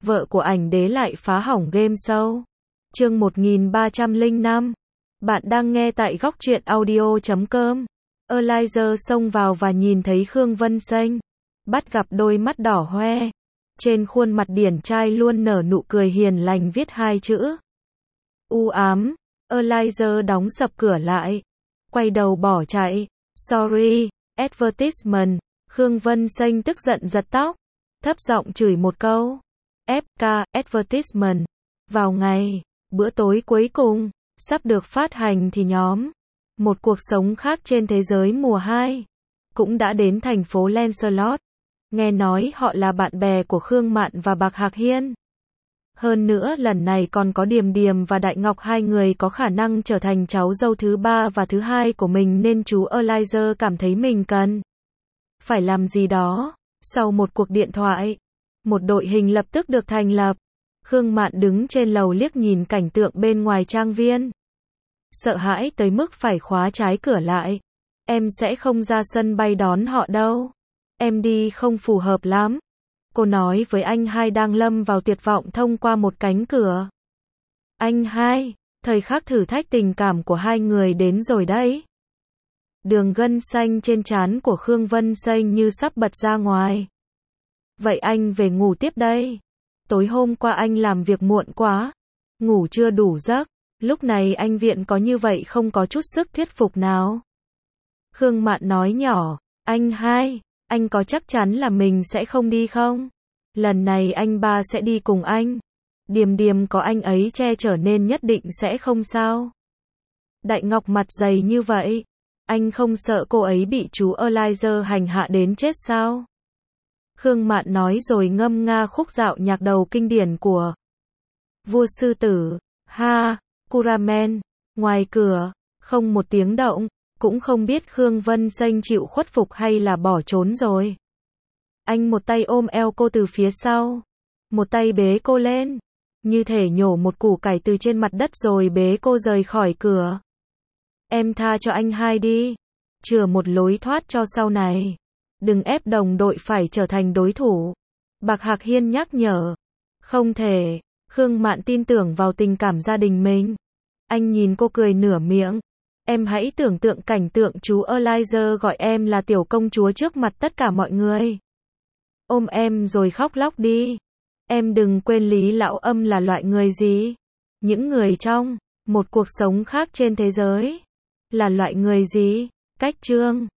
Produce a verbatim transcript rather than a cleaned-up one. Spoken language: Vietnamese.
vợ của ảnh đế lại phá hỏng game show. Chương một nghìn ba trăm lẻ năm. Bạn đang nghe tại góc truyện audio chấm com. Eliza xông vào và nhìn thấy Khương Vân Xanh, bắt gặp đôi mắt đỏ hoe. Trên khuôn mặt điển trai luôn nở nụ cười hiền lành viết hai chữ u ám. Eliza đóng sập cửa lại, quay đầu bỏ chạy. Sorry, advertisement. Khương Vân Xanh tức giận giật tóc, thấp giọng chửi một câu. ép ca, advertisement. Vào ngày, bữa tối cuối cùng, sắp được phát hành thì nhóm Một Cuộc Sống Khác Trên Thế Giới mùa hai cũng đã đến thành phố Lancelot. Nghe nói họ là bạn bè của Khương Mạn và Bạc Hạc Hiên. Hơn nữa lần này còn có Điềm Điềm và Đại Ngọc, hai người có khả năng trở thành cháu dâu thứ ba và thứ hai của mình, nên chú Eliza cảm thấy mình cần phải làm gì đó. Sau một cuộc điện thoại, một đội hình lập tức được thành lập. Khương Mạn đứng trên lầu liếc nhìn cảnh tượng bên ngoài trang viên, sợ hãi tới mức phải khóa trái cửa lại. Em sẽ không ra sân bay đón họ đâu. Em đi không phù hợp lắm. Cô nói với anh hai đang lâm vào tuyệt vọng thông qua một cánh cửa. Anh hai, thời khắc thử thách tình cảm của hai người đến rồi đấy. Đường gân xanh trên trán của Khương Vân Xanh như sắp bật ra ngoài. Vậy anh về ngủ tiếp đây. Tối hôm qua anh làm việc muộn quá, ngủ chưa đủ giấc. Lúc này anh Viện có như vậy không có chút sức thuyết phục nào. Khương Mạn nói nhỏ, anh hai, anh có chắc chắn là mình sẽ không đi không? Lần này anh ba sẽ đi cùng anh. Điềm Điềm có anh ấy che chở nên nhất định sẽ không sao. Đại Ngọc mặt dày như vậy, anh không sợ cô ấy bị chú Eliza hành hạ đến chết sao? Khương Mạn nói rồi ngâm nga khúc dạo nhạc đầu kinh điển của Vua Sư Tử. Ha, Kuramen. Ngoài cửa, không một tiếng động, cũng không biết Khương Vân Xanh chịu khuất phục hay là bỏ trốn rồi. Anh một tay ôm eo cô từ phía sau, một tay bế cô lên, như thể nhổ một củ cải từ trên mặt đất rồi bế cô rời khỏi cửa. Em tha cho anh hai đi, chừa một lối thoát cho sau này. Đừng ép đồng đội phải trở thành đối thủ. Bạc Hạc Hiên nhắc nhở. Không thể. Khương Mạn tin tưởng vào tình cảm gia đình mình. Anh nhìn cô cười nửa miệng. Em hãy tưởng tượng cảnh tượng chú Eliza gọi em là tiểu công chúa trước mặt tất cả mọi người. Ôm em rồi khóc lóc đi. Em đừng quên Lý Lão Âm là loại người gì. Những người trong Một Cuộc Sống Khác Trên Thế Giới là loại người gì. Cách chương